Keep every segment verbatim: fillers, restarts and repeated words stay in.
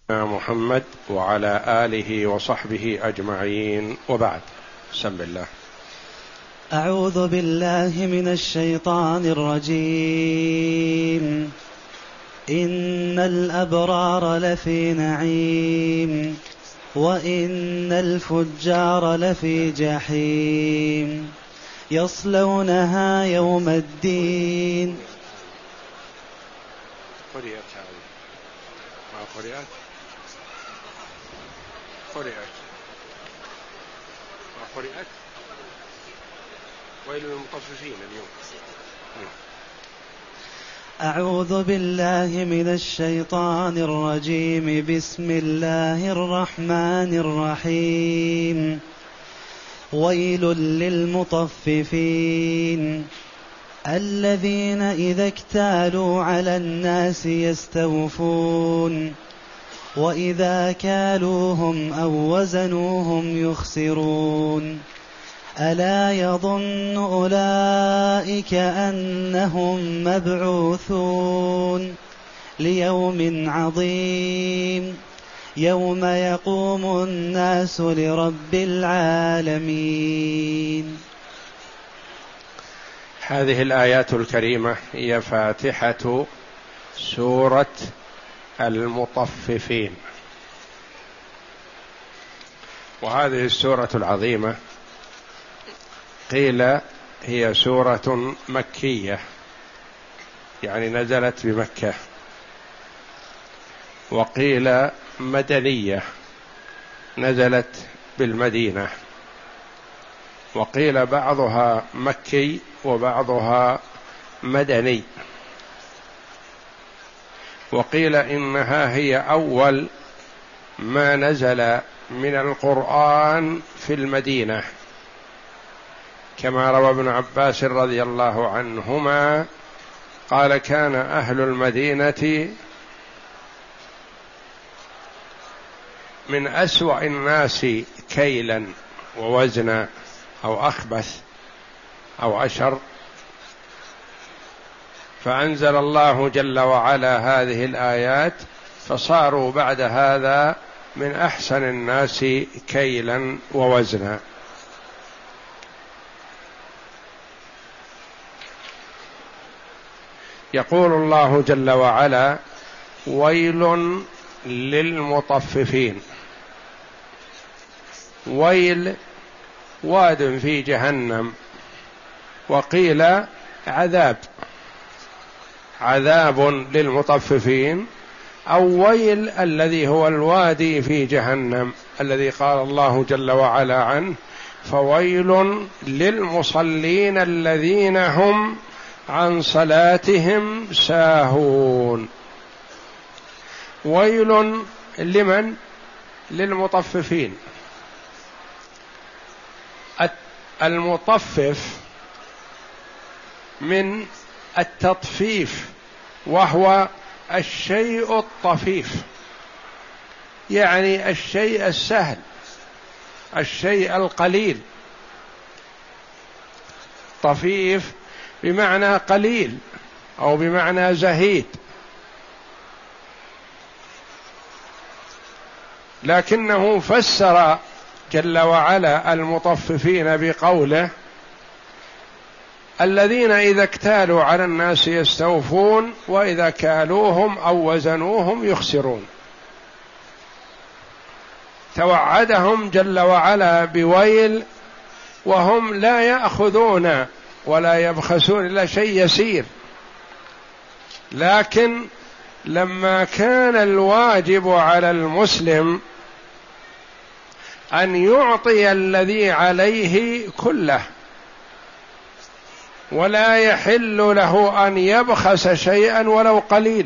محمد وعلى آله وصحبه أجمعين، وبعد. بسم الله. أعوذ بالله من الشيطان الرجيم. إن الأبرار لفي نعيم وإن الفجار لفي جحيم يصلونها يوم الدين. قرئت هذه ما قرئت قرئت ما قرئت ويل للمطففين اليوم. أعوذ بالله من الشيطان الرجيم. بسم الله الرحمن الرحيم. ويل للمطففين الذين إذا اكتالوا على الناس يستوفون وإذا كالوهم أو وزنوهم يخسرون. ألا يظن أولئك أنهم مبعوثون ليوم عظيم يوم يقوم الناس لرب العالمين. هذه الآيات الكريمة هي فاتحة سورة المطففين، وهذه السورة العظيمة قيل هي سورة مكية، يعني نزلت بمكة، وقيل مدنية نزلت بالمدينة، وقيل بعضها مكي وبعضها مدني، وقيل إنها هي أول ما نزل من القرآن في المدينة، كما روى ابن عباس رضي الله عنهما قال: كان أهل المدينة من أسوأ الناس كيلا ووزنا، أو أخبث أو أشر، فأنزل الله جل وعلا هذه الآيات فصاروا بعد هذا من أحسن الناس كيلا ووزنا. يقول الله جل وعلا: ويل للمطففين. ويل واد في جهنم، وقيل عذاب عذاب للمطففين، أو ويل الذي هو الوادي في جهنم الذي قال الله جل وعلا عنه: فويل للمصلين الذين هم عن صلاتهم ساهون. ويل لمن؟ للمطففين. المطفف من التطفيف، وهو الشيء الطفيف، يعني الشيء السهل، الشيء القليل. طفيف بمعنى قليل أو بمعنى زهيد، لكنه فسر جل وعلا المطففين بقوله: الذين إذا اكتالوا على الناس يستوفون وإذا كالوهم أو وزنوهم يخسرون. توعدهم جل وعلا بويل وهم لا يأخذون ولا يبخسون إلا شيء يسير، لكن لما كان الواجب على المسلم أن يعطي الذي عليه كله، ولا يحل له أن يبخس شيئا ولو قليل،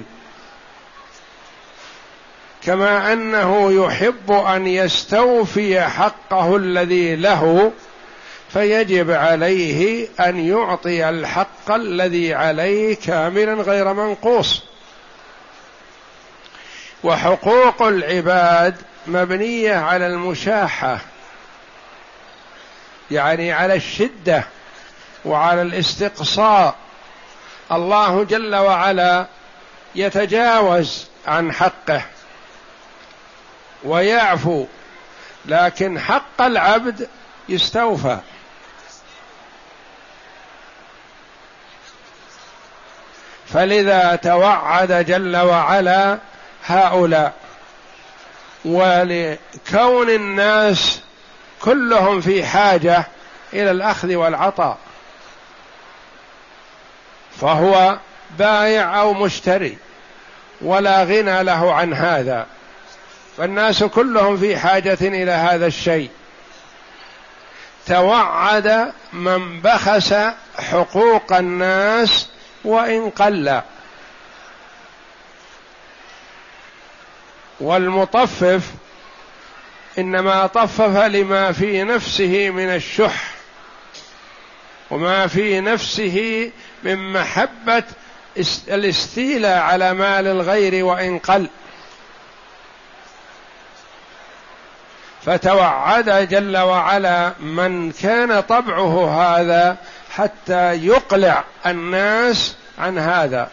كما أنه يحب أن يستوفي حقه الذي له، فيجب عليه أن يعطي الحق الذي عليه كاملا غير منقوص. وحقوق العباد مبنية على المشاحة، يعني على الشدة وعلى الاستقصاء. الله جل وعلا يتجاوز عن حقه، ويعفو، لكن حق العبد يستوفى. فلذا توعد جل وعلا هؤلاء، ولكون الناس كلهم في حاجة إلى الأخذ والعطاء، فهو بائع أو مشتري ولا غنى له عن هذا، فالناس كلهم في حاجة إلى هذا الشيء. توعد من بخس حقوق الناس وإن قل، والمطفف إنما طفف لما في نفسه من الشح وما في نفسه من محبة الاستيلاء على مال الغير وإن قل. فتوعد جل وعلا من كان طبعه هذا حتى يقلع الناس عن هذا.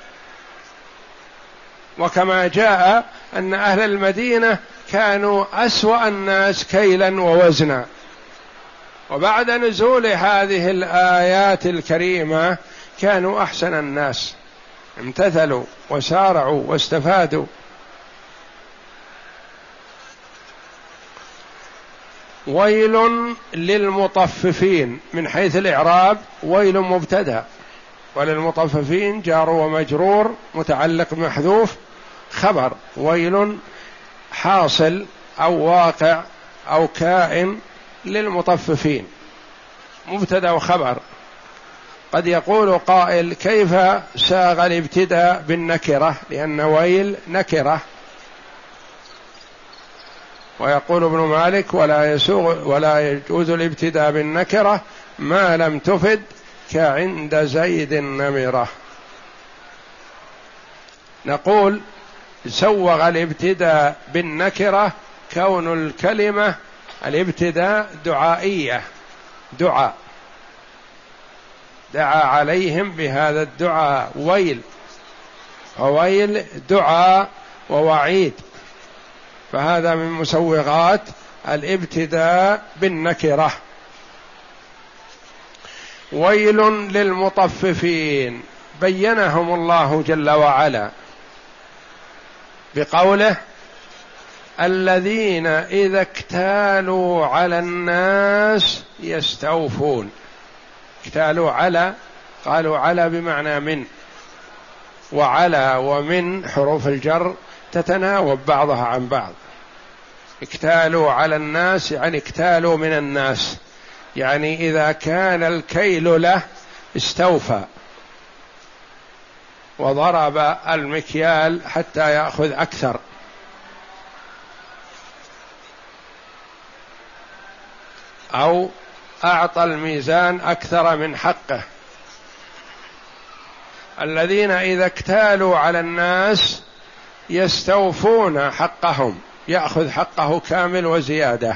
وكما جاء أن أهل المدينة كانوا أسوأ الناس كيلا ووزنا، وبعد نزول هذه الآيات الكريمة كانوا أحسن الناس، امتثلوا وسارعوا واستفادوا. ويل للمطففين، من حيث الإعراب ويل مبتدأ، وللمطففين جار ومجرور متعلق محذوف خبر، ويل حاصل أو واقع أو كائن للمطففين، مبتدأ وخبر. قد يقول قائل كيف ساغ الابتداء بالنكرة، لأن ويل نكرة. ويقول ابن مالك ولا يسوغ ولا يجوز الابتداء بالنكرة ما لم تفد كعند زيد النمرة. نقول سوغ الابتداء بالنكرة كون الكلمة الابتداء دعائية، دعاء، دعا عليهم بهذا الدعاء ويل، وويل دعاء ووعيد، فهذا من مسوغات الابتداء بالنكرة. ويل للمطففين بينهم الله جل وعلا بقوله الذين إذا اكتالوا على الناس يستوفون. اكتالوا على، قالوا على بمعنى من، وعلى ومن حروف الجر تتناوب بعضها عن بعض. اكتالوا على الناس يعني اكتالوا من الناس، يعني إذا كان الكيل له استوفى وضرب المكيال حتى يأخذ أكثر. أو أعطى الميزان أكثر من حقه. الذين إذا اكتالوا على الناس يستوفون حقهم، يأخذ حقه كامل وزيادة.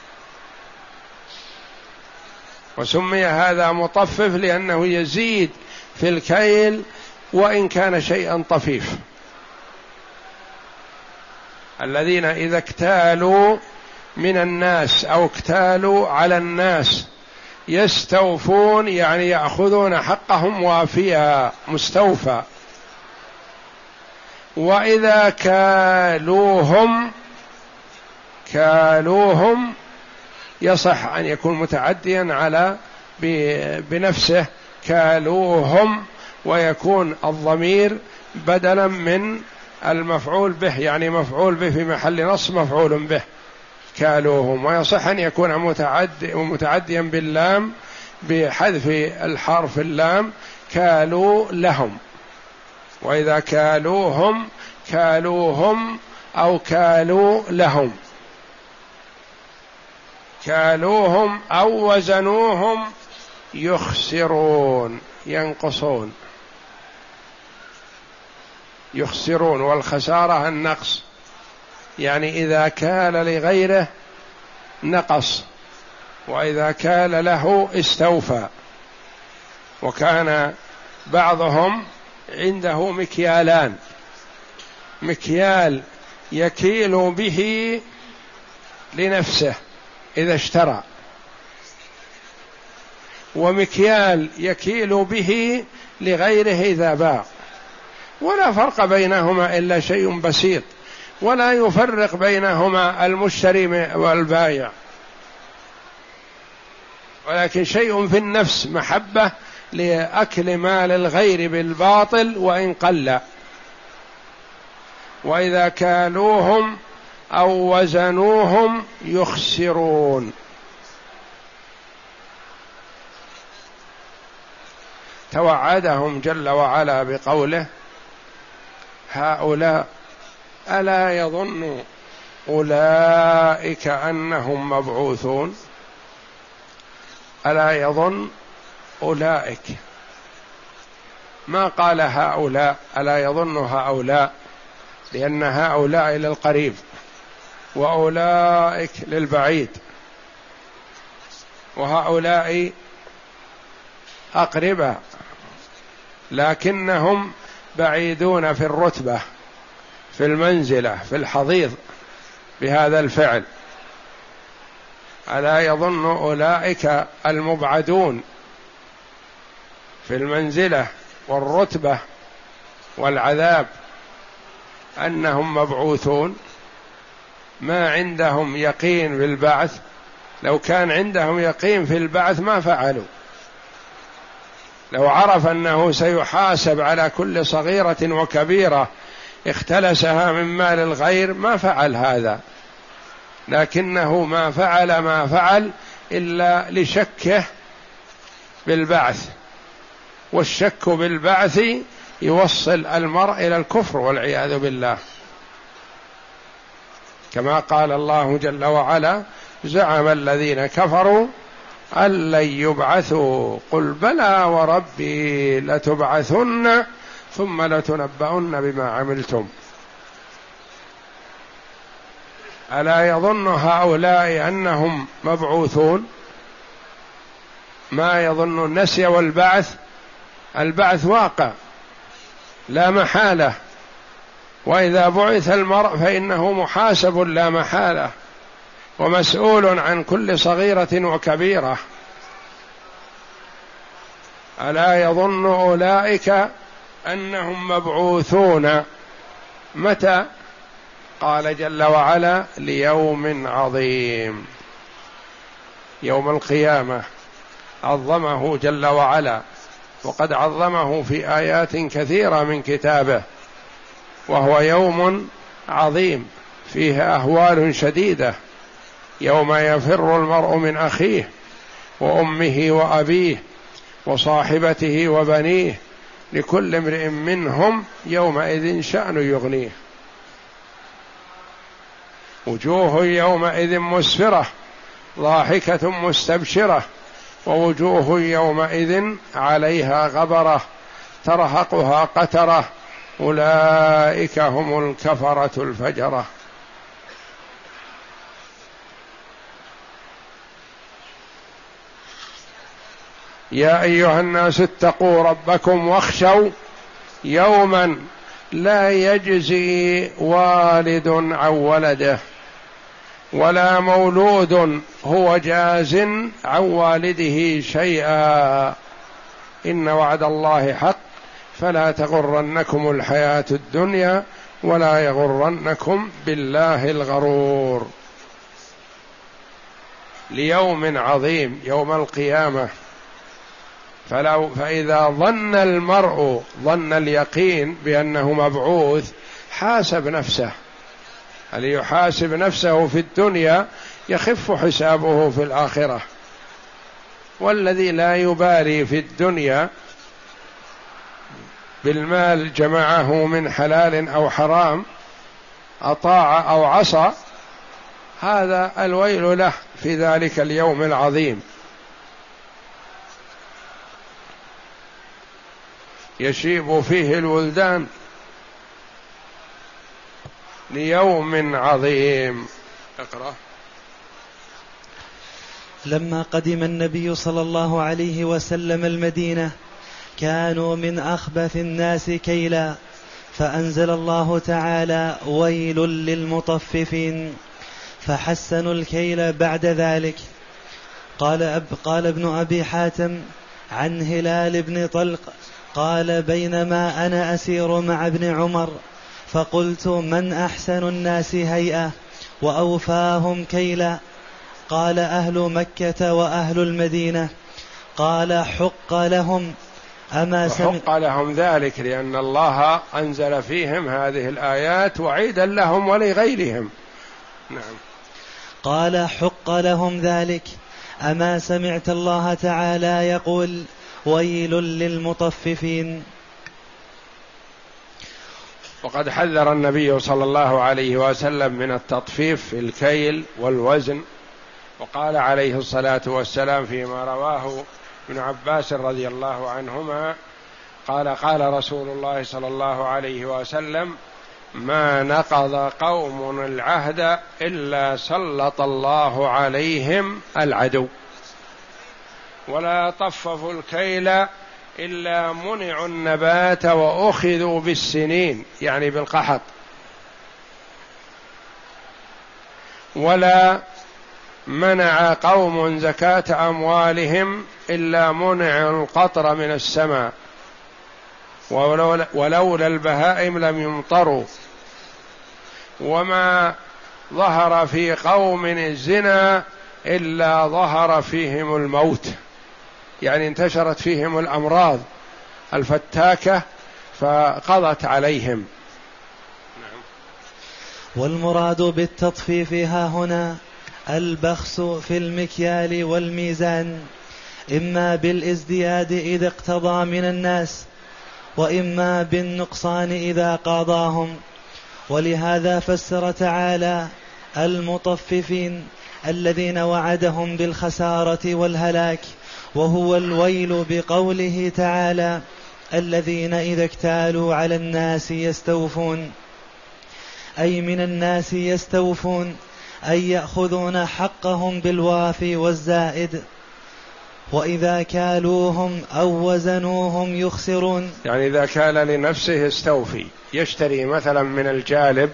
وسمي هذا مطفف لأنه يزيد في الكيل وإن كان شيئا طفيف. الذين إذا اكتالوا من الناس أو اكتالوا على الناس يستوفون يعني يأخذون حقهم وافيا مستوفى. وإذا كالوهم، كالوهم يصح أن يكون متعديا على بنفسه كالوهم، ويكون الضمير بدلا من المفعول به، يعني مفعول به في محل نصب مفعول به كالوهم. ويصح أن يكون متعدي متعديا باللام بحذف الحرف اللام كالوا لهم. وإذا كالوهم كالوهم أو كالوا لهم، كالوهم أو وزنوهم يخسرون، ينقصون، يخسرون. والخسارة النقص، يعني إذا كال لغيره نقص، وإذا كال له استوفى. وكان بعضهم عنده مكيالان، مكيال يكيل به لنفسه إذا اشترى، ومكيال يكيل به لغيره إذا باع، ولا فرق بينهما إلا شيء بسيط، ولا يفرق بينهما المشتري والبائع، ولكن شيء في النفس محبة لأكل مال الغير بالباطل وإن قل. وإذا كالوهم أو وزنوهم يخسرون. توعدهم جل وعلا بقوله: هؤلاء ألا يظن أولئك أنهم مبعوثون. ألا يظن أولئك، ما قال هؤلاء، ألا يظن هؤلاء، لأن هؤلاء للقريب وأولئك للبعيد، وهؤلاء أقرباء لكنهم بعيدون في الرتبة، في المنزلة، في الحضيض بهذا الفعل. ألا يظن أولئك المبعدون في المنزلة والرتبة والعذاب أنهم مبعوثون؟ ما عندهم يقين بالبعث، لو كان عندهم يقين في البعث ما فعلوا. لو عرف أنه سيحاسب على كل صغيرة وكبيرة اختلسها من مال الغير ما فعل هذا، لكنه ما فعل ما فعل إلا لشكه بالبعث، والشك بالبعث يوصل المرء إلى الكفر والعياذ بالله، كما قال الله جل وعلا: زعم الذين كفروا أن لن يبعثوا قل بلى وربي لتبعثن ثم لتنبؤن بما عملتم. ألا يظن هؤلاء أنهم مبعوثون؟ ما يظن النسي والبعث، البعث واقع لا محالة، وإذا بعث المرء فإنه محاسب لا محالة ومسؤول عن كل صغيرة وكبيرة. ألا يظن أولئك أنهم مبعوثون متى؟ قال جل وعلا: ليوم عظيم. يوم القيامة عظمه جل وعلا، وقد عظمه في آيات كثيرة من كتابه، وهو يوم عظيم فيه أهوال شديدة، يوم يفر المرء من أخيه وأمه وأبيه وصاحبته وبنيه لكل امرئ منهم يومئذ شأن يغنيه. وجوه يومئذ مسفرة ضاحكة مستبشرة، ووجوه يومئذ عليها غبرة ترهقها قترة، أولئك هم الكفرة الفجرة. يا أيها الناس اتقوا ربكم واخشوا يوما لا يجزي والد عن ولده ولا مولود هو جاز عن والده شيئا، إن وعد الله حق فلا تغرنكم الحياة الدنيا ولا يغرنكم بالله الغرور. ليوم عظيم يوم القيامة، فلو فإذا ظن المرء ظن اليقين بأنه مبعوث حاسب نفسه. هل يحاسب نفسه في الدنيا يخف حسابه في الآخرة، والذي لا يبالي في الدنيا بالمال جمعه من حلال أو حرام، أطاع أو عصى، هذا الويل له في ذلك اليوم العظيم. يشيب فيه الولدان ليوم عظيم. اقرأ. لما قدم النبي صلى الله عليه وسلم المدينة كانوا من أخبث الناس كيلا، فأنزل الله تعالى: ويل للمطففين. فحسنوا الكيل بعد ذلك. قال, أب قال ابن أبي حاتم عن هلال بن طلق قال بينما أنا أسير مع ابن عمر فقلت من أحسن الناس هيئة وأوفاهم كيلا؟ قال أهل مكة وأهل المدينة. قال حق لهم أما حق لهم ذلك لأن الله أنزل فيهم هذه الآيات وعيدا لهم ولغيرهم. نعم. قال حق لهم ذلك أما سمعت الله تعالى يقول ويل للمطففين؟ وقد حذر النبي صلى الله عليه وسلم من التطفيف في الكيل والوزن، وقال عليه الصلاة والسلام فيما رواه ابن عباس رضي الله عنهما قال قال رسول الله صلى الله عليه وسلم ما نقض قوم العهد إلا سلط الله عليهم العدو، ولا طففوا الكيل إلا منعوا النبات وأخذوا بالسنين يعني بالقحط، ولا منع قوم زكاة أموالهم إلا منعوا القطر من السماء، ولولا البهائم لم يمطروا، وما ظهر في قوم الزنا إلا ظهر فيهم الموت، يعني انتشرت فيهم الأمراض الفتاكة فقضت عليهم. والمراد بالتطفيف ها هنا البخس في المكيال والميزان، إما بالازدياد إذا اقتضى من الناس، وإما بالنقصان إذا قاضاهم. ولهذا فسر تعالى المطففين الذين وعدهم بالخسارة والهلاك، وهو الويل بقوله تعالى الذين إذا اكتالوا على الناس يستوفون، أي من الناس يستوفون أي يأخذون حقهم بالوافي والزائد، وإذا كالوهم أو وزنوهم يخسرون، يعني إذا كال لنفسه يستوفي، يشتري مثلا من الجالب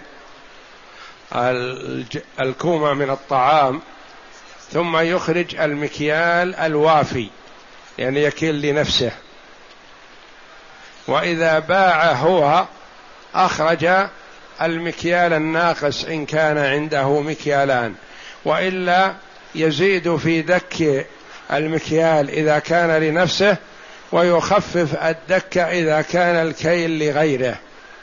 الكومة من الطعام ثم يخرج المكيال الوافي يعني يكيل لنفسه، وإذا باع هو أخرج المكيال الناقص إن كان عنده مكيالان، وإلا يزيد في دك المكيال إذا كان لنفسه ويخفف الدك إذا كان الكيل لغيره.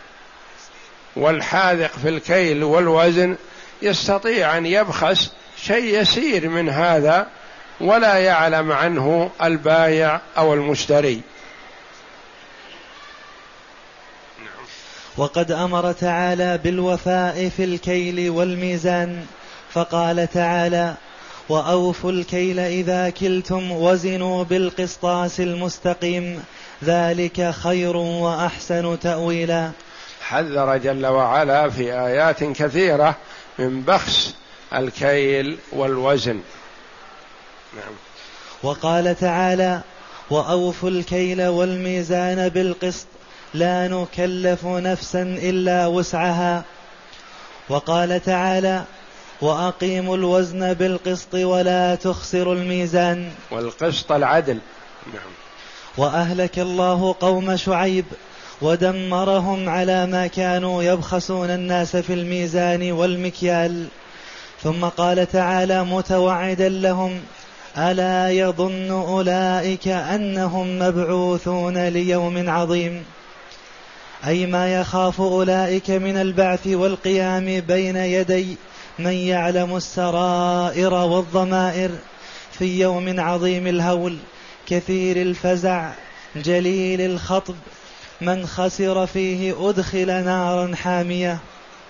والحاذق في الكيل والوزن يستطيع أن يبخس شيء يسير من هذا ولا يعلم عنه البائع أو المشتري. وقد أمر تعالى بالوفاء في الكيل والميزان، فقال تعالى وأوفوا الكيل إذا كلتم وزنوا بالقسطاس المستقيم ذلك خير وأحسن تأويلا. حذر جل وعلا في آيات كثيرة من بخس الكيل والوزن. نعم. وقال تعالى وأوفوا الكيل والميزان بالقسط لا نكلف نفسا إلا وسعها. وقال تعالى وأقيموا الوزن بالقسط ولا تخسروا الميزان، والقسط العدل. نعم. وأهلك الله قوم شعيب ودمرهم على ما كانوا يبخسون الناس في الميزان والمكيال. ثم قال تعالى متوعدا لهم ألا يظن أولئك أنهم مبعوثون ليوم عظيم، أي ما يخاف أولئك من البعث والقيام بين يدي من يعلم السرائر والضمائر في يوم عظيم الهول كثير الفزع جليل الخطب من خسر فيه أدخل نارا حامية.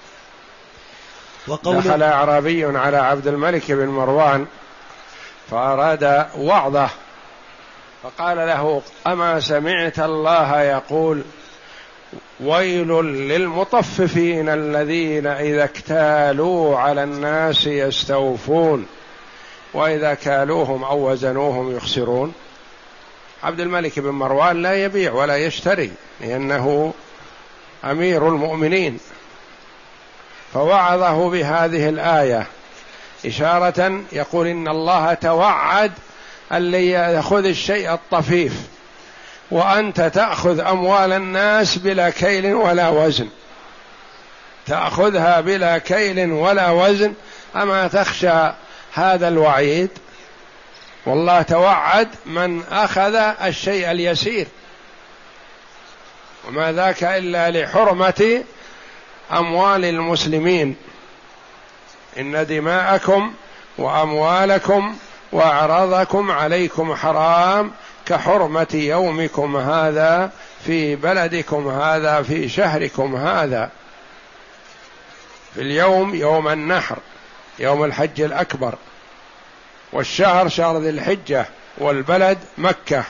دخل أعرابي على عبد الملك بن مروان فأراد وعظه فقال له أما سمعت الله يقول ويل للمطففين الذين إذا اكتالوا على الناس يستوفون وإذا كالوهم أو وزنوهم يخسرون. عبد الملك بن مروان لا يبيع ولا يشتري لأنه أمير المؤمنين، فوعظه بهذه الآية إشارة يقول إن الله توعد اللي يأخذ الشيء الطفيف، وأنت تأخذ أموال الناس بلا كيل ولا وزن، تأخذها بلا كيل ولا وزن، أما تخشى هذا الوعيد؟ والله توعد من أخذ الشيء اليسير، وما ذاك إلا لحرمة أموال المسلمين، إن دماءكم وأموالكم وأعراضكم عليكم حرام كحرمة يومكم هذا في بلدكم هذا في شهركم هذا. في اليوم يوم النحر يوم الحج الأكبر، والشهر شهر ذي الحجة، والبلد مكة.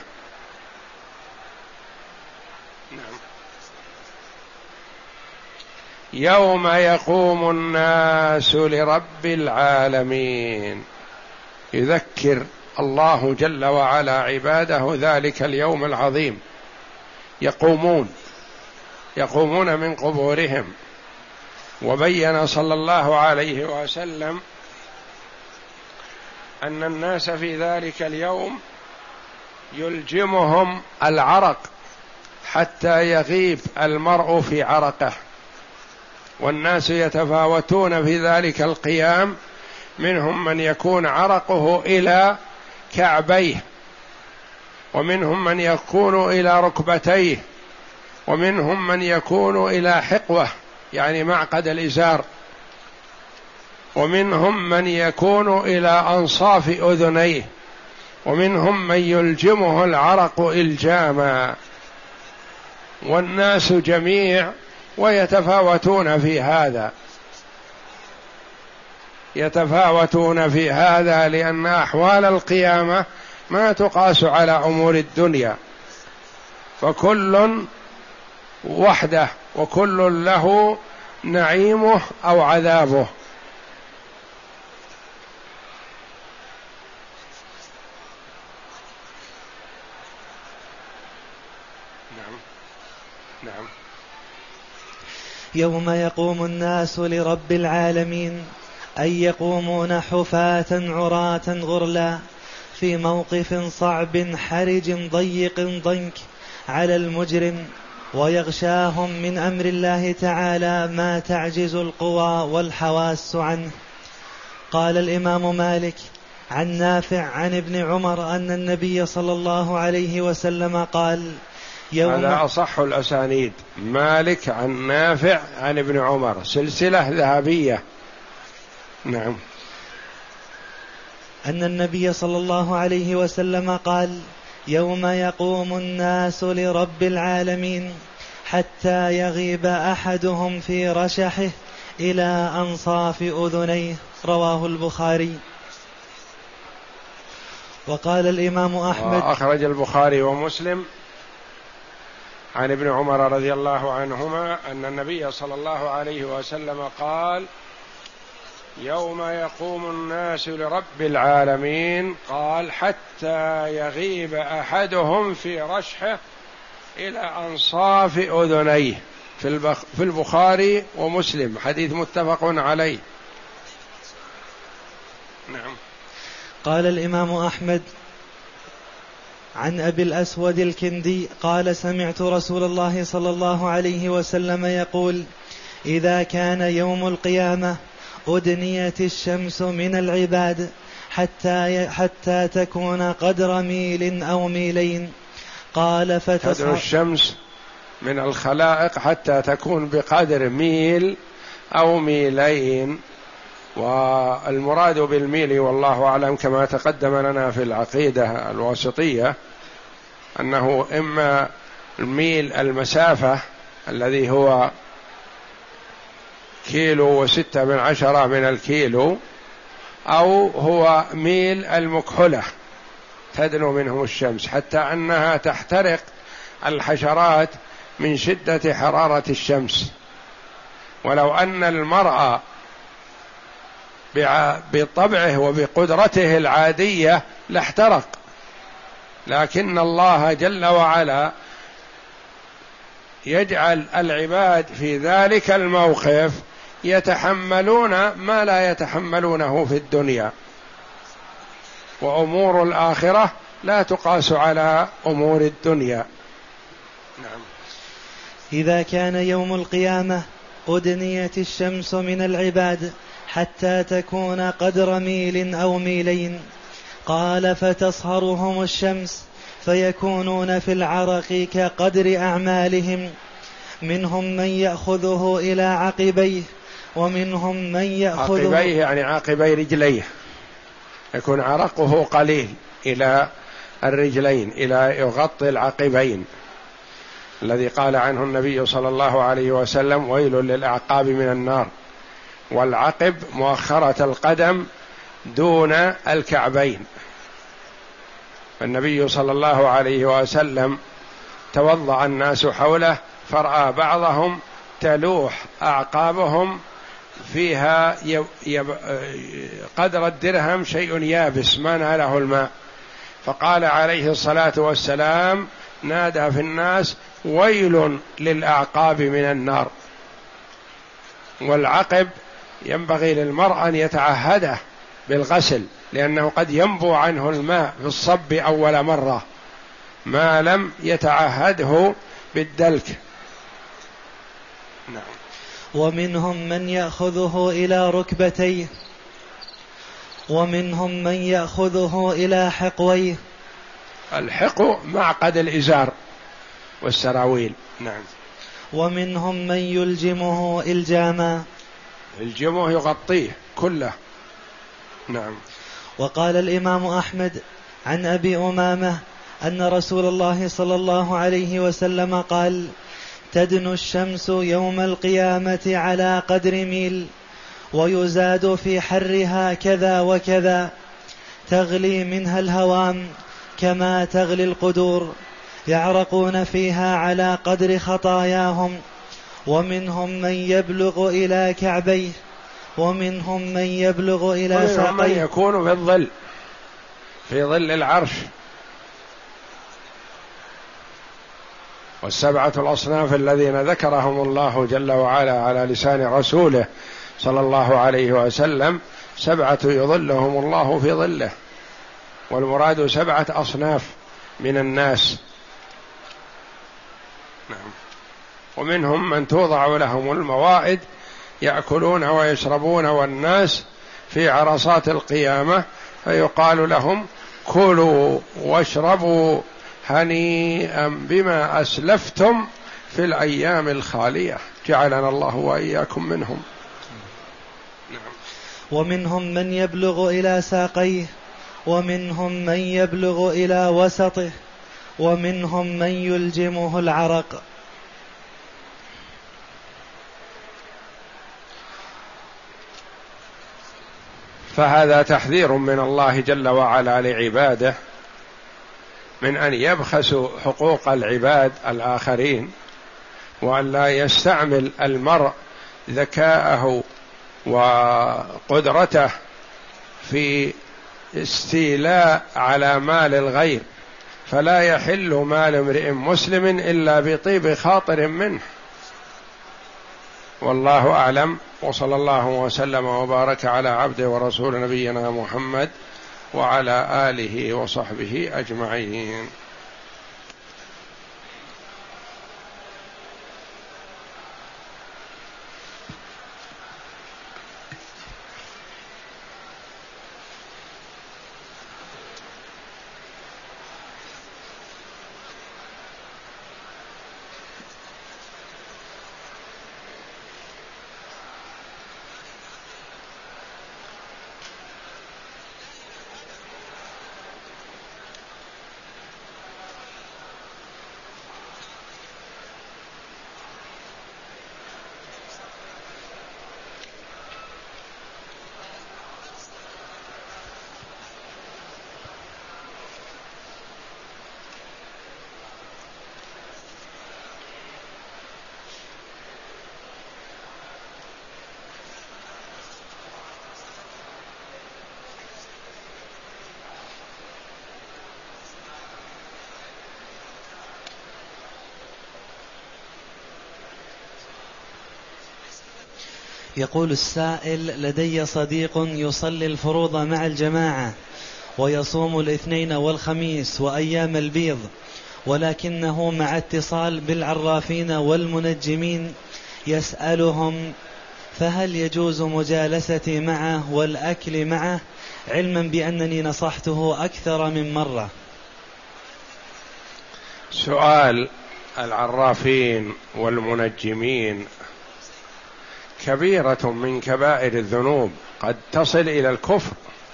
يوم يقوم الناس لرب العالمين، يذكر الله جل وعلا عباده ذلك اليوم العظيم، يقومون يقومون من قبورهم. وبين صلى الله عليه وسلم أن الناس في ذلك اليوم يلجمهم العرق حتى يغيب المرء في عرقه، والناس يتفاوتون في ذلك القيام، منهم من يكون عرقه إلى كعبيه، ومنهم من يكون إلى ركبتيه، ومنهم من يكون إلى حقوه يعني معقد الإزار، ومنهم من يكون إلى أنصاف أذنيه، ومنهم من يلجمه العرق إلجاما، والناس جميع ويتفاوتون في هذا يتفاوتون في هذا لأن أحوال القيامة ما تقاس على أمور الدنيا، فكل وحده وكل له نعيمه أو عذابه. نعم نعم. يوم يقوم الناس لرب العالمين أي يقومون حفاة عراة غرلا في موقف صعب حرج ضيق ضنك على المجرم، ويغشاهم من أمر الله تعالى ما تعجز القوى والحواس عنه. قال الإمام مالك عن نافع عن ابن عمر أن النبي صلى الله عليه وسلم قال يوم هذا أصح الأسانيد، مالك عن نافع عن ابن عمر، سلسلة ذهبية. نعم. أن النبي صلى الله عليه وسلم قال يوم يقوم الناس لرب العالمين حتى يغيب أحدهم في رشحه إلى أنصاف أذنيه، رواه البخاري. وقال الإمام أحمد أخرج البخاري ومسلم عن ابن عمر رضي الله عنهما أن النبي صلى الله عليه وسلم قال يوم يقوم الناس لرب العالمين، قال حتى يغيب أحدهم في رشحه إلى أنصاف أذنيه، في البخاري ومسلم، حديث متفق عليه. نعم. قال الإمام أحمد عن أبي الأسود الكندي قال سمعت رسول الله صلى الله عليه وسلم يقول إذا كان يوم القيامة أدنيت الشمس من العباد حتى حتى تكون قدر ميل أو ميلين، قال فتدعو فتصعد الشمس من الخلائق حتى تكون بقدر ميل أو ميلين، والمراد بالميل والله أعلم كما تقدم لنا في العقيدة الواسطية أنه إما الميل المسافة الذي هو كيلو وستة من عشرة من الكيلو، أو هو ميل المكحلة تدنو منه الشمس حتى أنها تحترق الحشرات من شدة حرارة الشمس. ولو أن المرء بطبعه وبقدرته العادية لاحترق، لكن الله جل وعلا يجعل العباد في ذلك الموقف يتحملون ما لا يتحملونه في الدنيا، وأمور الآخرة لا تقاس على أمور الدنيا. نعم. إذا كان يوم القيامة أدنيت الشمس من العباد حتى تكون قدر ميل أو ميلين، قال فتصهرهم الشمس فيكونون في العرق كقدر أعمالهم، منهم من يأخذه إلى عقبيه ومنهم من يأخذه عقبيه يعني عقبي رجليه، يكون عرقه قليل إلى الرجلين، إلى يغطي العقبين، الذي قال عنه النبي صلى الله عليه وسلم ويل للأعقاب من النار. والعقب مؤخرة القدم دون الكعبين. النبي صلى الله عليه وسلم توضأ الناس حوله فرأى بعضهم تلوح أعقابهم فيها يب يب قدر الدرهم شيء يابس ما ناله الماء، فقال عليه الصلاة والسلام نادى في الناس ويل للأعقاب من النار. والعقب ينبغي للمرء أن يتعهده بالغسل، لأنه قد ينبو عنه الماء في الصب أول مرة ما لم يتعهده بالدلك. نعم. ومنهم من يأخذه إلى ركبتيه ومنهم من يأخذه إلى حقويه. الحقو معقد الإزار والسراويل. نعم. ومنهم من يلجمه إلجاما، الجمه يغطيه كله. نعم. وقال الإمام أحمد عن أبي أمامة أن رسول الله صلى الله عليه وسلم قال تدنو الشمس يوم القيامة على قدر ميل ويزاد في حرها كذا وكذا، تغلي منها الهوام كما تغلي القدور، يعرقون فيها على قدر خطاياهم، ومنهم من يبلغ إلى كعبيه ومنهم من يبلغ إلى ساقيه، ومنهم من يكون في الظل في ظل العرش. والسبعة الأصناف الذين ذكرهم الله جل وعلا على لسان رسوله صلى الله عليه وسلم سبعة يظلهم الله في ظله، والمراد سبعة أصناف من الناس. نعم. ومنهم من توضع لهم الموائد يأكلون ويشربون والناس في عرصات القيامة، فيقال لهم كلوا واشربوا هنيئا بما أسلفتم في الأيام الخالية، جعلنا الله وإياكم منهم. نعم. ومنهم من يبلغ إلى ساقيه ومنهم من يبلغ إلى وسطه ومنهم من يلجمه العرق. فهذا تحذير من الله جل وعلا لعباده من أن يبخسوا حقوق العباد الآخرين، وأن لا يستعمل المرء ذكاءه وقدرته في استيلاء على مال الغير، فلا يحل مال امرئ مسلم إلا بطيب خاطر منه. والله أعلم، وصلى الله وسلم وبارك على عبده ورسول نبينا محمد وعلى آله وصحبه أجمعين. يقول السائل: لدي صديق يصلي الفروض مع الجماعة ويصوم الاثنين والخميس وأيام البيض، ولكنه مع اتصال بالعرافين والمنجمين يسألهم فهل يجوز مجالستي معه والأكل معه، علما بأنني نصحته أكثر من مرة؟ سؤال العرافين والمنجمين كبيرة من كبائر الذنوب، قد تصل إلى الكفر.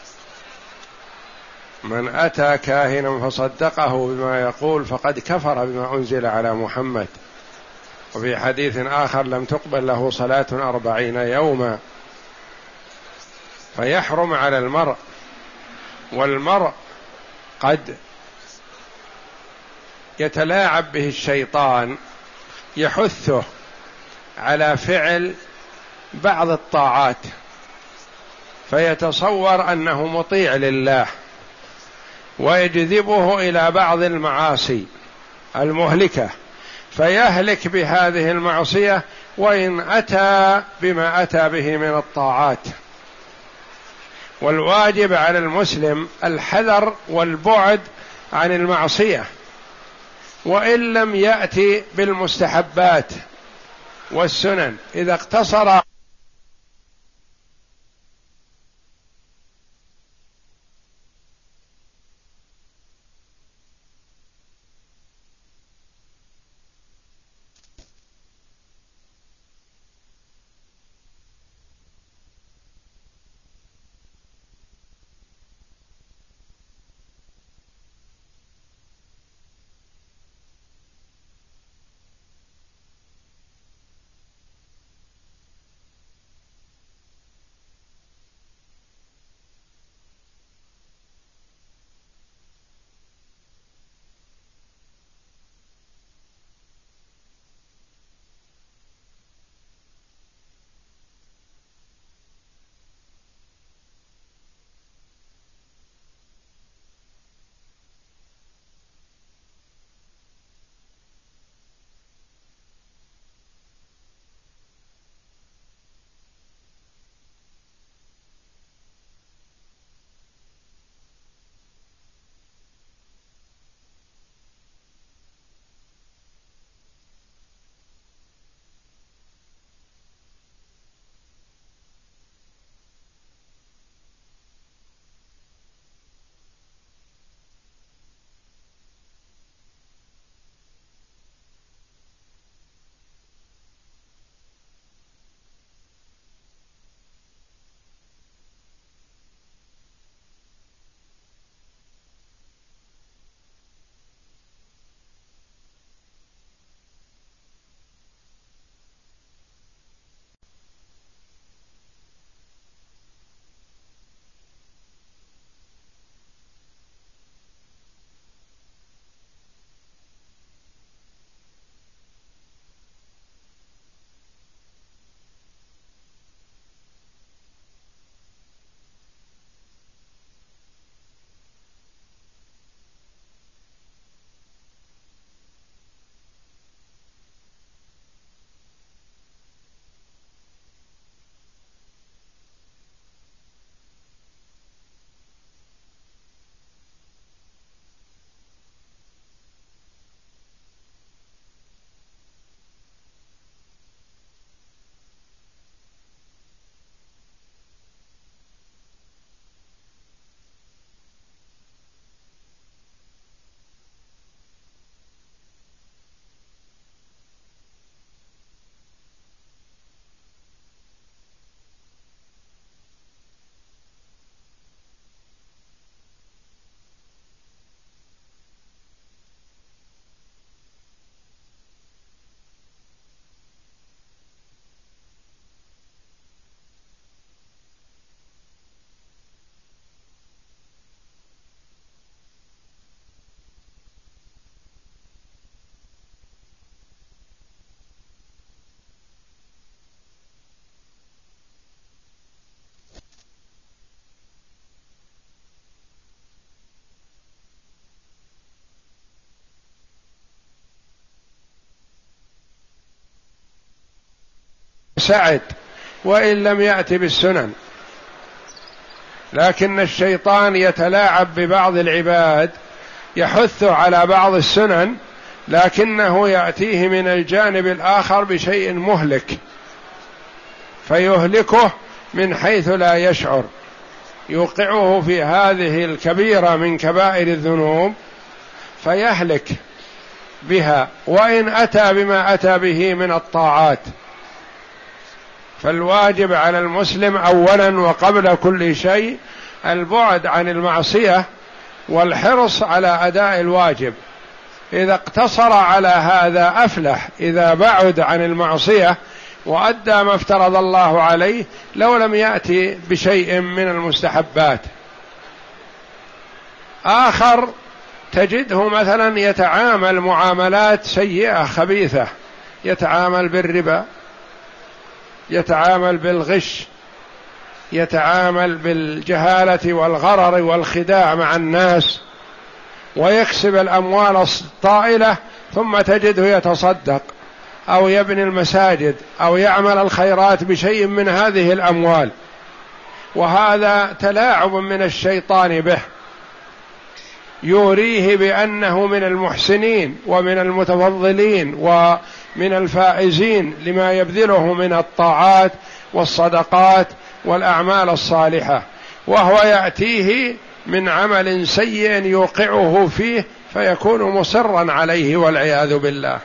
من أتى كاهنا فصدقه بما يقول فقد كفر بما أنزل على محمد. وفي حديث آخر: لم تقبل له صلاة أربعين يوما. فيحرم على المرء، والمرء قد يتلاعب به الشيطان يحثه على فعل بعض الطاعات فيتصور أنه مطيع لله، ويجذبه إلى بعض المعاصي المهلكة فيهلك بهذه المعصية وإن أتى بما أتى به من الطاعات. والواجب على المسلم الحذر والبعد عن المعصية، وإن لم يأتي بالمستحبات والسنن إذا اقتصر سعد وإن لم يأتي بالسنن. لكن الشيطان يتلاعب ببعض العباد، يحث على بعض السنن، لكنه يأتيه من الجانب الآخر بشيء مهلك، فيهلكه من حيث لا يشعر، يوقعه في هذه الكبيرة من كبائر الذنوب فيهلك بها، وإن أتى بما أتى به من الطاعات. فالواجب على المسلم أولا وقبل كل شيء البعد عن المعصية والحرص على أداء الواجب. إذا اقتصر على هذا أفلح، إذا بعد عن المعصية وأدى ما افترض الله عليه لو لم يأتي بشيء من المستحبات. آخر تجده مثلا يتعامل معاملات سيئة خبيثة، يتعامل بالربا، يتعامل بالغش، يتعامل بالجهالة والغرر والخداع مع الناس، ويكسب الأموال الطائلة، ثم تجده يتصدق أو يبني المساجد أو يعمل الخيرات بشيء من هذه الأموال، وهذا تلاعب من الشيطان به، يوريه بأنه من المحسنين ومن المتفضلين ومن الفائزين لما يبذله من الطاعات والصدقات والأعمال الصالحة، وهو يأتيه من عمل سيء يوقعه فيه فيكون مصرا عليه والعياذ بالله.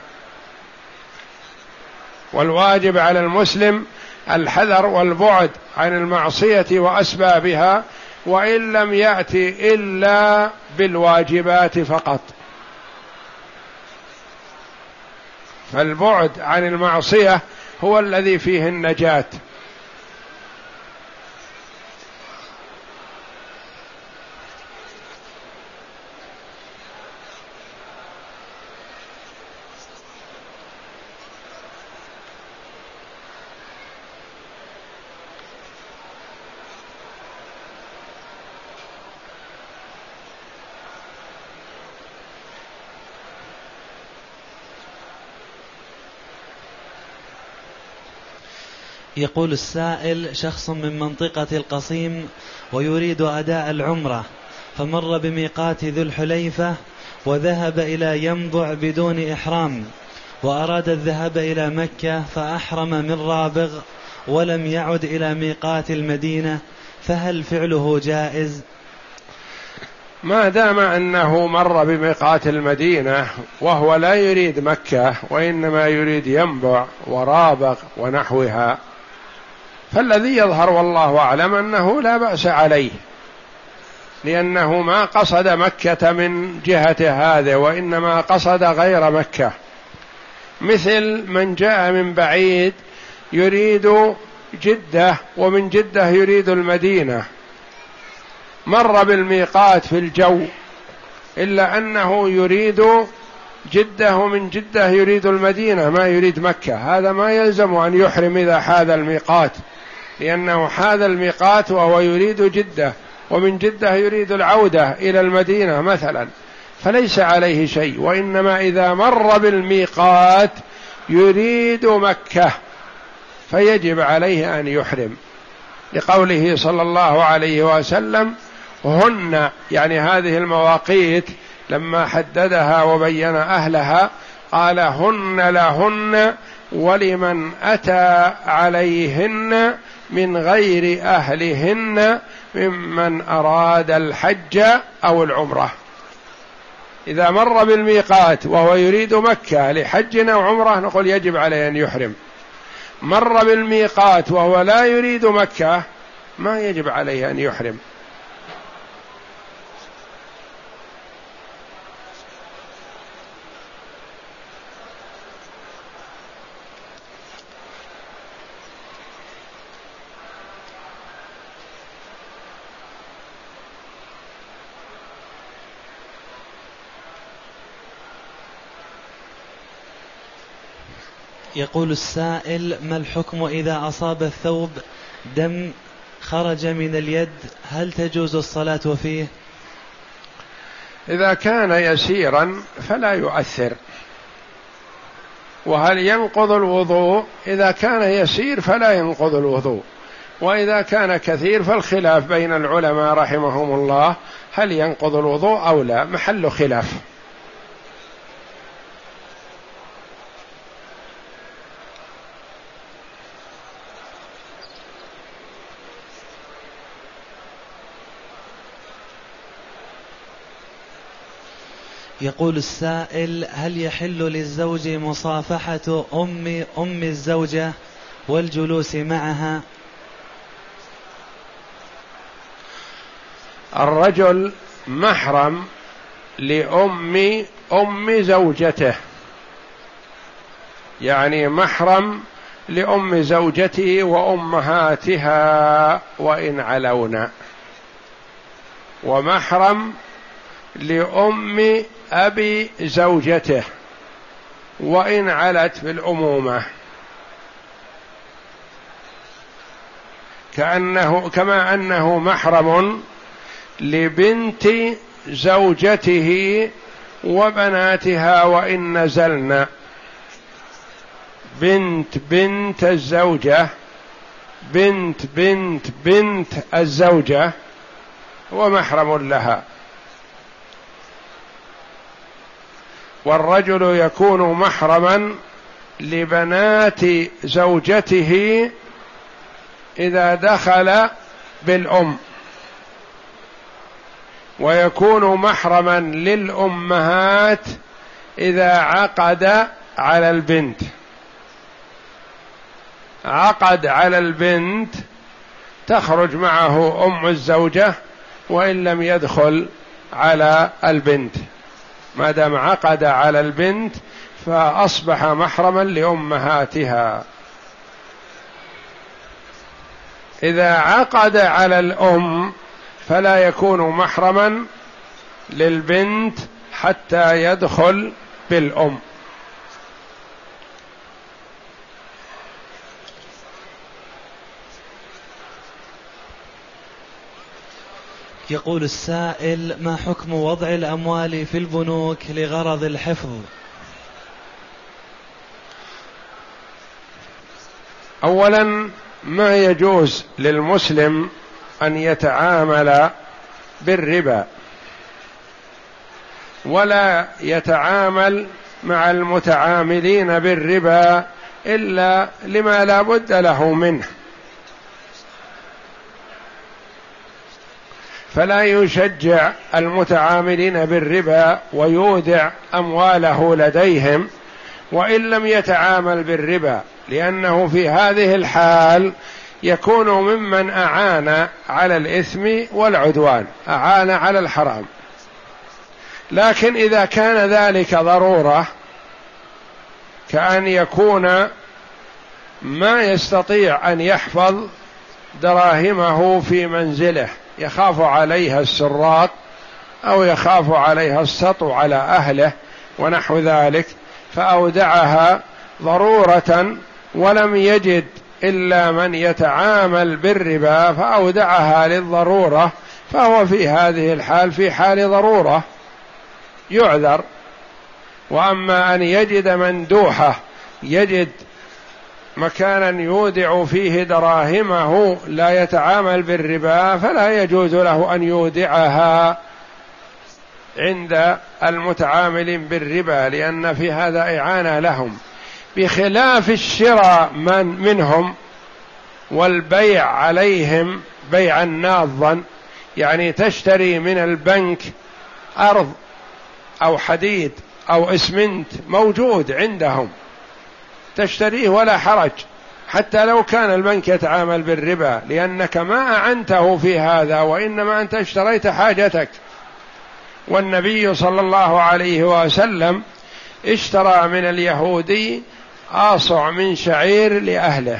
والواجب على المسلم الحذر والبعد عن المعصية وأسبابها، وإن لم يأتي إلا بالواجبات فقط. فالبعد عن المعصية هو الذي فيه النجاة. يقول السائل: شخص من منطقة القصيم ويريد أداء العمرة، فمر بميقات ذو الحليفة وذهب إلى ينبع بدون إحرام، وأراد الذهاب إلى مكة فأحرم من رابغ ولم يعد إلى ميقات المدينة، فهل فعله جائز؟ ما دام أنه مر بميقات المدينة وهو لا يريد مكة وإنما يريد ينبع ورابغ ونحوها، فالذي يظهر والله أعلم أنه لا بأس عليه، لأنه ما قصد مكة من جهة هذا وإنما قصد غير مكة، مثل من جاء من بعيد يريد جدة ومن جدة يريد المدينة، مر بالميقات في الجو إلا أنه يريد جدة ومن جدة يريد المدينة ما يريد مكة، هذا ما يلزم أن يحرم إذا حاذ الميقات، لأنه حاذ الميقات وهو يريد جدة ومن جدة يريد العودة إلى المدينة مثلا، فليس عليه شيء. وإنما إذا مر بالميقات يريد مكة فيجب عليه أن يحرم، لقوله صلى الله عليه وسلم: هن، يعني هذه المواقيت لما حددها وبين أهلها قال: هن لهن ولمن أتى عليهن من غير أهلهن ممن أراد الحج أو العمرة. إذا مر بالميقات وهو يريد مكة لحج أو عمرة نقول يجب عليه أن يحرم. مر بالميقات وهو لا يريد مكة ما يجب عليه أن يحرم. يقول السائل: ما الحكم إذا أصاب الثوب دم خرج من اليد، هل تجوز الصلاة فيه؟ إذا كان يسيرا فلا يؤثر، وهل ينقض الوضوء؟ إذا كان يسير فلا ينقض الوضوء، وإذا كان كثير فالخلاف بين العلماء رحمهم الله هل ينقض الوضوء أو لا، محل خلاف. يقول السائل: هل يحل للزوج مصافحة أم أم الزوجة والجلوس معها؟ الرجل محرم لأم أم زوجته، يعني محرم لأم زوجته وأمهاتها وإن علونا، ومحرم لأم أبي زوجته وإن علت بالأمومة، كأنه كما أنه محرم لبنت زوجته وبناتها وإن نزلن. بنت بنت الزوجة، بنت بنت بنت الزوجة هو محرم لها. والرجل يكون محرما لبنات زوجته إذا دخل بالأم، ويكون محرما للأمهات إذا عقد على البنت. عقد على البنت تخرج معه أم الزوجة وإن لم يدخل على البنت، ما دام عقد على البنت فأصبح محرما لأمهاتها. إذا عقد على الأم فلا يكون محرما للبنت حتى يدخل بالأم. يقول السائل: ما حكم وضع الأموال في البنوك لغرض الحفظ؟ أولا، ما يجوز للمسلم أن يتعامل بالربا، ولا يتعامل مع المتعاملين بالربا إلا لما لا بد له منه، فلا يشجع المتعاملين بالربا ويودع أمواله لديهم وإن لم يتعامل بالربا، لأنه في هذه الحال يكون ممن أعان على الإثم والعدوان، أعان على الحرام. لكن إذا كان ذلك ضرورة، كأن يكون ما يستطيع أن يحفظ دراهمه في منزله، يخاف عليها السراق أو يخاف عليها السطو على أهله ونحو ذلك، فأودعها ضرورة ولم يجد إلا من يتعامل بالربا فأودعها للضرورة، فهو في هذه الحال في حال ضرورة يعذر. وأما أن يجد مندوحة، يجد مكانا يودع فيه دراهمه لا يتعامل بالربا، فلا يجوز له أن يودعها عند المتعاملين بالربا، لأن في هذا إعانة لهم، بخلاف الشراء من منهم والبيع عليهم بيعا ناظا، يعني تشتري من البنك أرض أو حديد أو إسمنت موجود عندهم، تشتريه ولا حرج حتى لو كان البنك يتعامل بالربا، لأنك ما أعنته في هذا، وإنما أنت اشتريت حاجتك. والنبي صلى الله عليه وسلم اشترى من اليهودي آصع من شعير لأهله،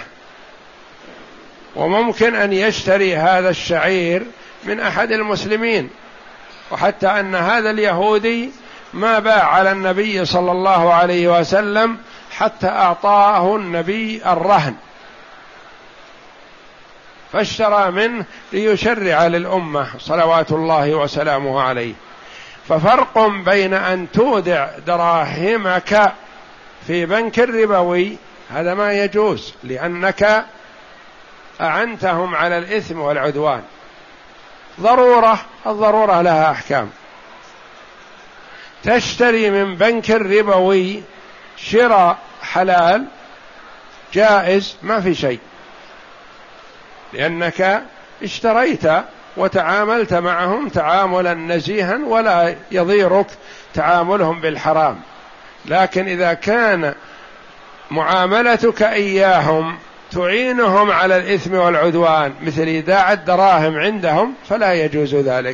وممكن أن يشتري هذا الشعير من أحد المسلمين، وحتى أن هذا اليهودي ما باع على النبي صلى الله عليه وسلم حتى أعطاه النبي الرهن، فاشترى منه ليشرع للأمة صلوات الله وسلامه عليه. ففرق بين أن تودع دراهمك في بنك ربوي هذا ما يجوز، لأنك أعنتهم على الإثم والعدوان. ضرورة، الضرورة لها أحكام. تشتري من بنك ربوي شراء حلال جائز ما في شيء، لأنك اشتريت وتعاملت معهم تعاملا نزيها ولا يضيرك تعاملهم بالحرام. لكن إذا كان معاملتك إياهم تعينهم على الإثم والعدوان مثل إيداع الدراهم عندهم فلا يجوز ذلك.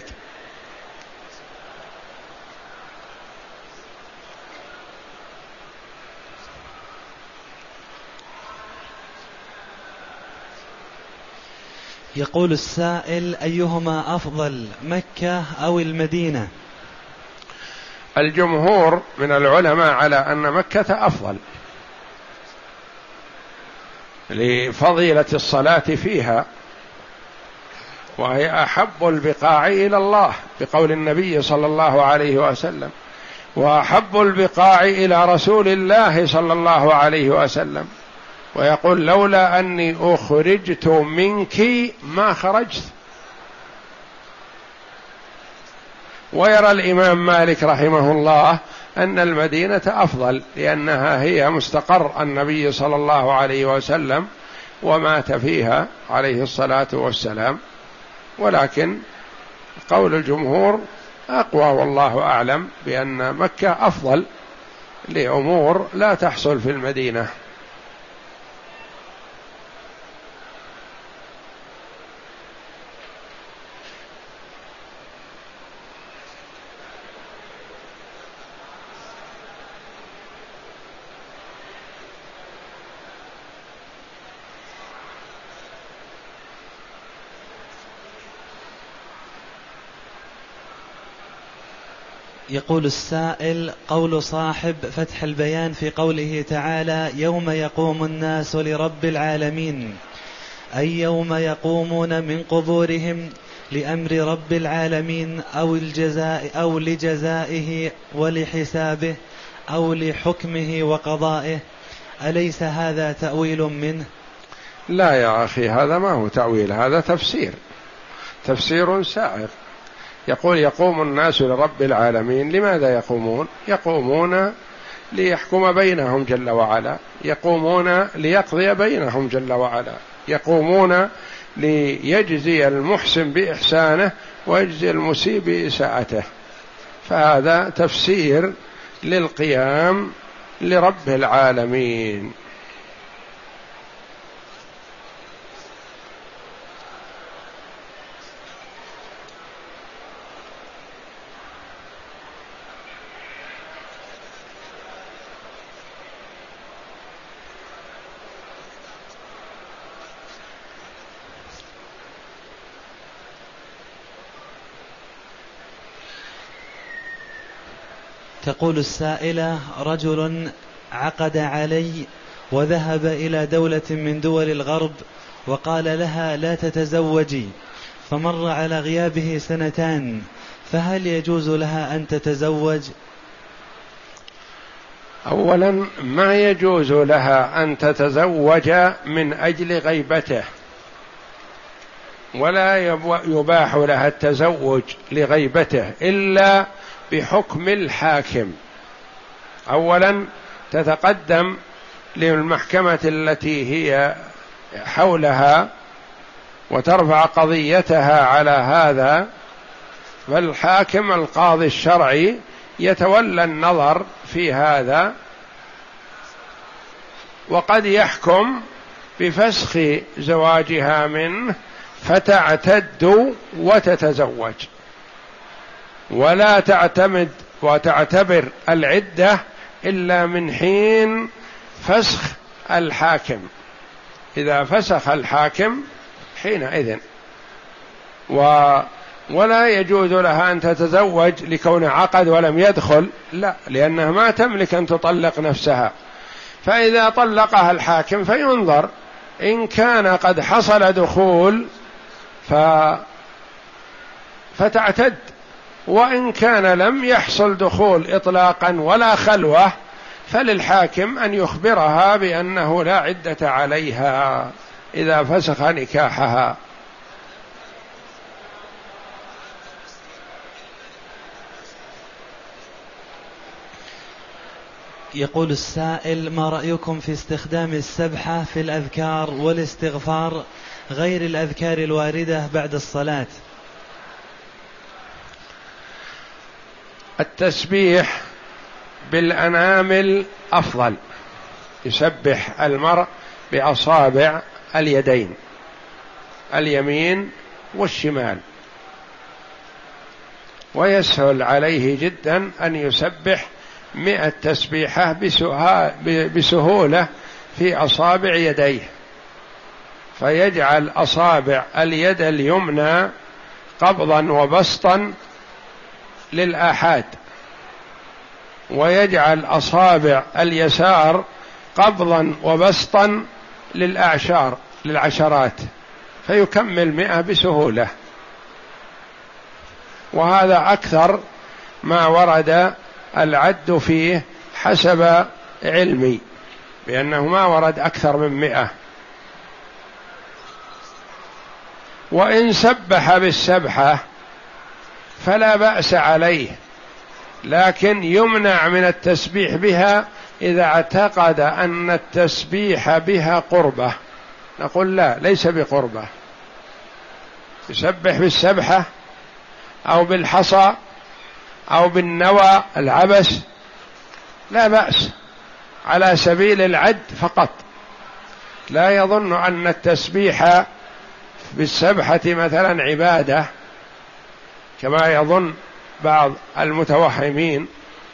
يقول السائل: أيهما أفضل، مكة أو المدينة؟ الجمهور من العلماء على أن مكة أفضل لفضيلة الصلاة فيها، وهي أحب البقاع إلى الله بقول النبي صلى الله عليه وسلم، وأحب البقاع إلى رسول الله صلى الله عليه وسلم، ويقول: لولا أني أخرجت منك ما خرجت. ويرى الإمام مالك رحمه الله أن المدينة أفضل، لأنها هي مستقر النبي صلى الله عليه وسلم ومات فيها عليه الصلاة والسلام. ولكن قول الجمهور أقوى، والله أعلم بأن مكة أفضل لأمور لا تحصل في المدينة. يقول السائل: قول صاحب فتح البيان في قوله تعالى: يوم يقوم الناس لرب العالمين، أي يوم يقومون من قبورهم لأمر رب العالمين أو الجزاء أو لجزائه ولحسابه أو لحكمه وقضائه، أليس هذا تأويل منه؟ لا يا أخي، هذا ما هو تأويل، هذا تفسير، تفسير سائغ. يقول: يقوم الناس لرب العالمين. لماذا يقومون؟ يقومون ليحكم بينهم جل وعلا، يقومون ليقضي بينهم جل وعلا، يقومون ليجزي المحسن بإحسانه ويجزي المسيء بإساءته. فهذا تفسير للقيام لرب العالمين. تقول السائلة: رجل عقد علي وذهب إلى دولة من دول الغرب وقال لها لا تتزوجي، فمر على غيابه سنتان، فهل يجوز لها أن تتزوج؟ أولا ما يجوز لها أن تتزوج من أجل غيبته، ولا يباح لها التزوج لغيبته إلا بحكم الحاكم. أولا تتقدم للمحكمة التي هي حولها وترفع قضيتها على هذا، فالحاكم القاضي الشرعي يتولى النظر في هذا، وقد يحكم بفسخ زواجها منه فتعتد وتتزوج، ولا تعتمد وتعتبر العدة إلا من حين فسخ الحاكم. إذا فسخ الحاكم حينئذ، و ولا يجوز لها أن تتزوج لكون عقد ولم يدخل، لا، لأنها ما تملك أن تطلق نفسها. فإذا طلقها الحاكم فينظر، إن كان قد حصل دخول ف... فتعتد، وإن كان لم يحصل دخول إطلاقا ولا خلوة فللحاكم أن يخبرها بأنه لا عدة عليها إذا فسخ نكاحها. يقول السائل: ما رأيكم في استخدام السبحة في الأذكار والاستغفار غير الأذكار الواردة بعد الصلاة؟ التسبيح بالأنامل أفضل، يسبح المرء بأصابع اليدين اليمين والشمال، ويسهل عليه جدا أن يسبح مئة تسبيحة بسهولة في أصابع يديه، فيجعل أصابع اليد اليمنى قبضا وبسطا للآحاد، ويجعل أصابع اليسار قبضا وبسطا للأعشار للعشرات، فيكمل مئة بسهولة. وهذا أكثر ما ورد العد فيه حسب علمي، بأنه ما ورد أكثر من مئة. وإن سبح بالسبحة فلا بأس عليه، لكن يمنع من التسبيح بها إذا اعتقد أن التسبيح بها قربة، نقول لا، ليس بقربة. يسبح بالسبحة أو بالحصى أو بالنوى العبس لا بأس، على سبيل العد فقط. لا يظن أن التسبيح بالسبحة مثلا عبادة كما يظن بعض المتوهمين،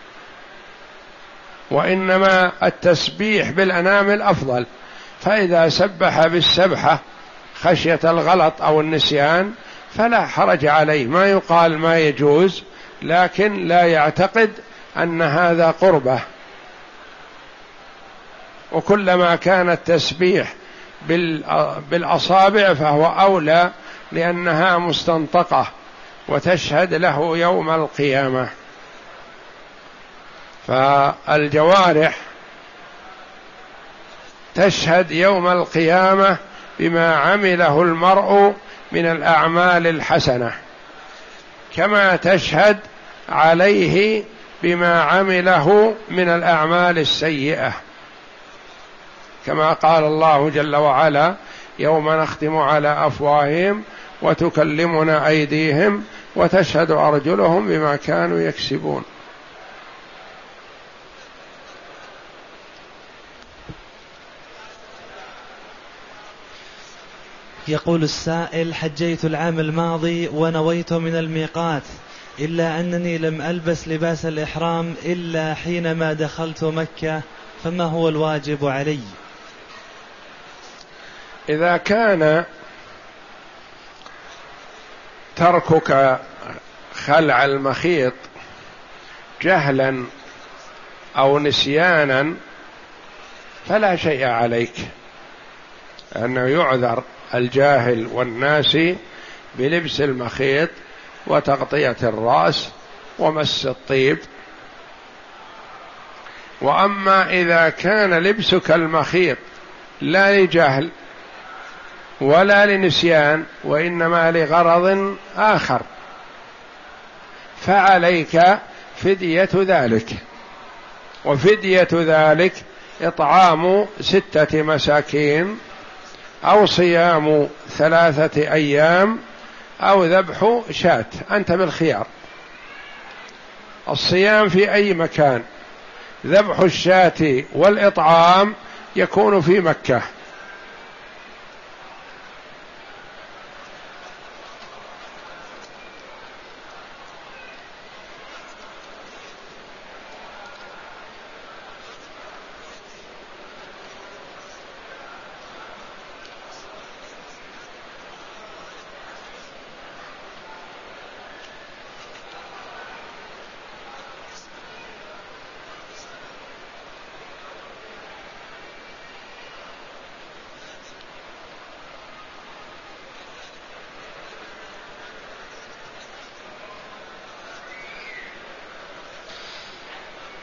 وإنما التسبيح بالأنامل أفضل. فإذا سبح بالسبحة خشية الغلط أو النسيان فلا حرج عليه، ما يقال ما يجوز، لكن لا يعتقد أن هذا قربة. وكلما كان التسبيح بالأصابع فهو أولى، لأنها مستنطقة وتشهد له يوم القيامة. فالجوارح تشهد يوم القيامة بما عمله المرء من الأعمال الحسنة، كما تشهد عليه بما عمله من الأعمال السيئة، كما قال الله جل وعلا: يوم نختم على أفواههم وتكلمنا أيديهم وتشهد أرجلهم بما كانوا يكسبون. يقول السائل: حجيت العام الماضي ونويت من الميقات، إلا أنني لم ألبس لباس الإحرام إلا حينما دخلت مكة، فما هو الواجب علي؟ إذا كان تركك خلع المخيط جهلا أو نسيانا فلا شيء عليك، أنه يعذر الجاهل والناسي بلبس المخيط وتغطية الرأس ومس الطيب. وأما إذا كان لبسك المخيط لا لجهل ولا لنسيان وإنما لغرض آخر فعليك فدية ذلك، وفدية ذلك إطعام ستة مساكين أو صيام ثلاثة أيام أو ذبح شاة، أنت بالخيار. الصيام في أي مكان، ذبح الشاة والإطعام يكون في مكة.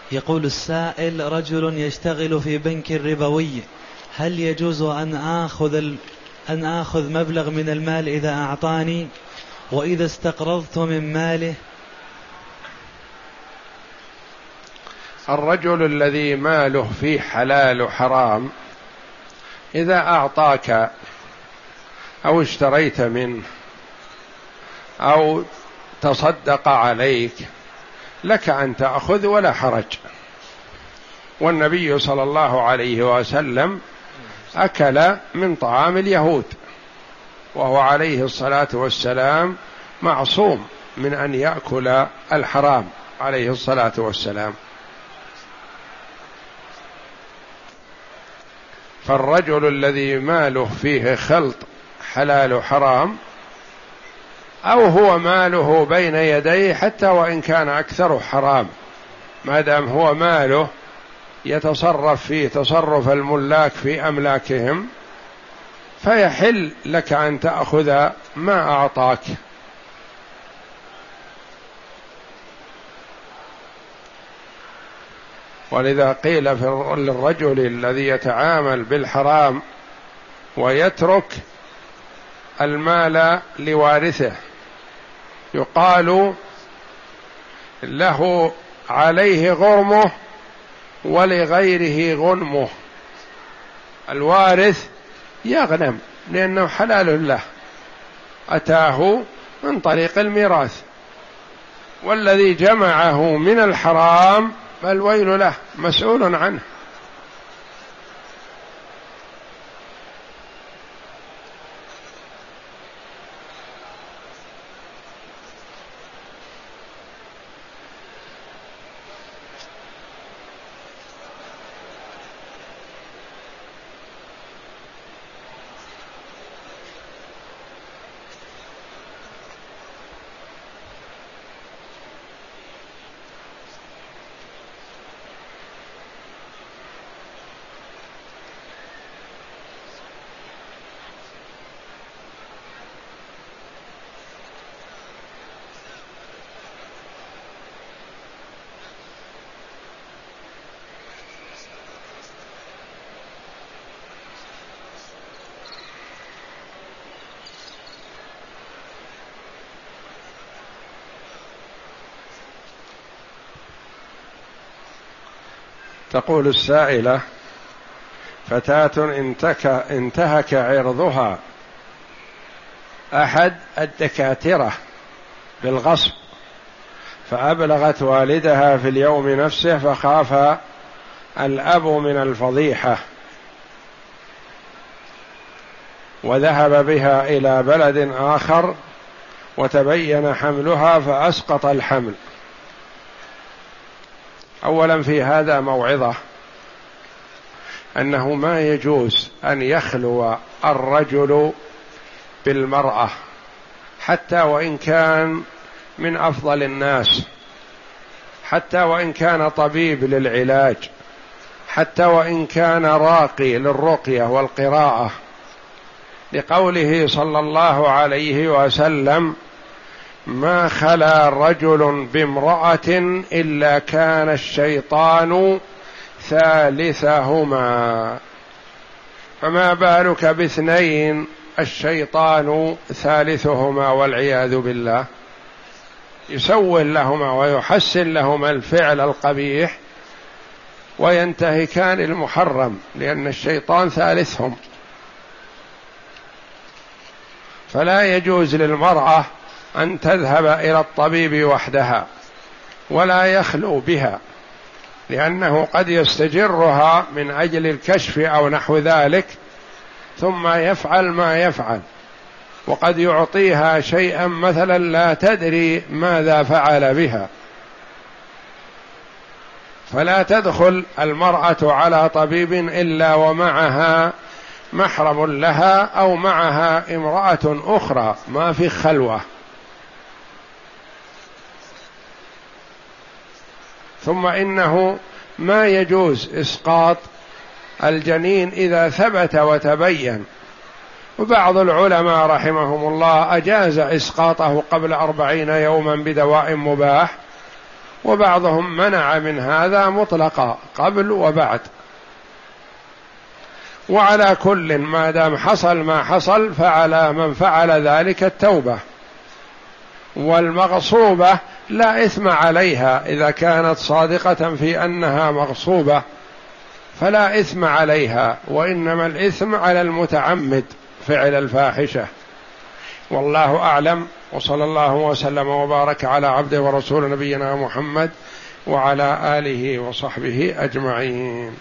يقول السائل: رجل يشتغل في بنك ربوي، هل يجوز أن آخذ ال... أن آخذ مبلغ من المال إذا أعطاني، وإذا استقرضت من ماله؟ الرجل الذي ماله فيه حلال وحرام إذا أعطاك أو اشتريت منه أو تصدق عليك لك أن تأخذ ولا حرج. والنبي صلى الله عليه وسلم أكل من طعام اليهود، وهو عليه الصلاة والسلام معصوم من أن يأكل الحرام عليه الصلاة والسلام. فالرجل الذي ماله فيه خلط حلال وحرام، أو هو ماله بين يديه حتى وإن كان أكثر حرام، ما دام هو ماله يتصرف فيه تصرف الملاك في أملاكهم، فيحل لك أن تأخذ ما أعطاك. ولذا قيل للرجل الذي يتعامل بالحرام ويترك المال لوارثه يقال له عليه غرمه ولغيره غنمه. الوارث يغنم لأنه حلال له، أتاه من طريق الميراث، والذي جمعه من الحرام فالويل له مسؤول عنه. تقول السائلة: فتاة انتك انتهك عرضها أحد الدكاترة بالغصب، فأبلغت والدها في اليوم نفسه، فخاف الأب من الفضيحة وذهب بها إلى بلد آخر وتبين حملها فأسقط الحمل. أولا في هذا موعظة أنه ما يجوز أن يخلو الرجل بالمرأة حتى وإن كان من أفضل الناس، حتى وإن كان طبيب للعلاج، حتى وإن كان راقي للرقية والقراءة، لقوله صلى الله عليه وسلم: ما خلا رجل بامرأة إلا كان الشيطان ثالثهما. فما بالك باثنين الشيطان ثالثهما والعياذ بالله، يسول لهما ويحسن لهما الفعل القبيح وينتهكان المحرم، لأن الشيطان ثالثهم. فلا يجوز للمرأة أن تذهب إلى الطبيب وحدها ولا يخلو بها، لأنه قد يستجرها من أجل الكشف أو نحو ذلك ثم يفعل ما يفعل، وقد يعطيها شيئا مثلا لا تدري ماذا فعل بها. فلا تدخل المرأة على طبيب إلا ومعها محرم لها أو معها امرأة أخرى، ما في خلوة. ثم إنه ما يجوز إسقاط الجنين إذا ثبت وتبين، وبعض العلماء رحمهم الله أجاز إسقاطه قبل أربعين يوما بدواء مباح، وبعضهم منع من هذا مطلقا قبل وبعد. وعلى كل ما دام حصل ما حصل فعلى من فعل ذلك التوبة. والمغصوبة لا إثم عليها إذا كانت صادقة في أنها مغصوبة فلا إثم عليها، وإنما الإثم على المتعمد فعل الفاحشة. والله أعلم، وصلى الله وسلم وبارك على عبده ورسول نبينا محمد وعلى آله وصحبه أجمعين.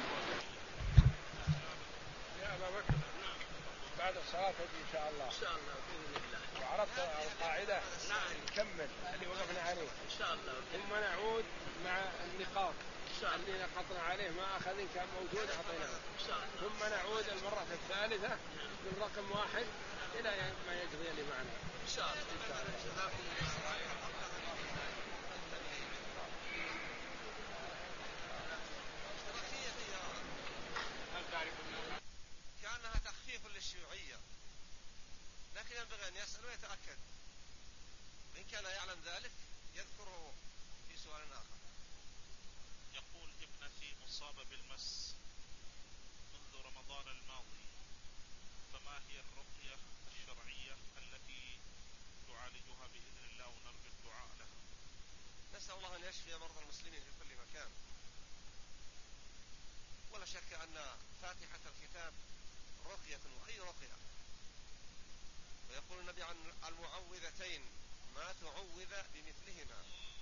ثم نعود مع النقاط اللي نقطنا عليه ما أخذ إن كان موجود أعطيناه، ثم نعود المرة الثالثة من رقم واحد إلى ما يجري لي معنا إن شاء الله. كأنها تخفيف للشيوعية، لكن ينبغي أن يسأل ويتأكد، إن كان يعلم ذلك يذكره في سؤال آخر. يقول ابنتي مصابة بالمس منذ رمضان الماضي، فما هي الرقية الشرعية التي تعالجها بإذن الله ونرجو الدعاء لها؟ نسأل الله أن يشفي مرضى المسلمين في كل مكان. ولا شك أن فاتحة الكتاب رقية وأي رقية، ويقول النبي عن المعوذتين ما تعوذ بمثلهما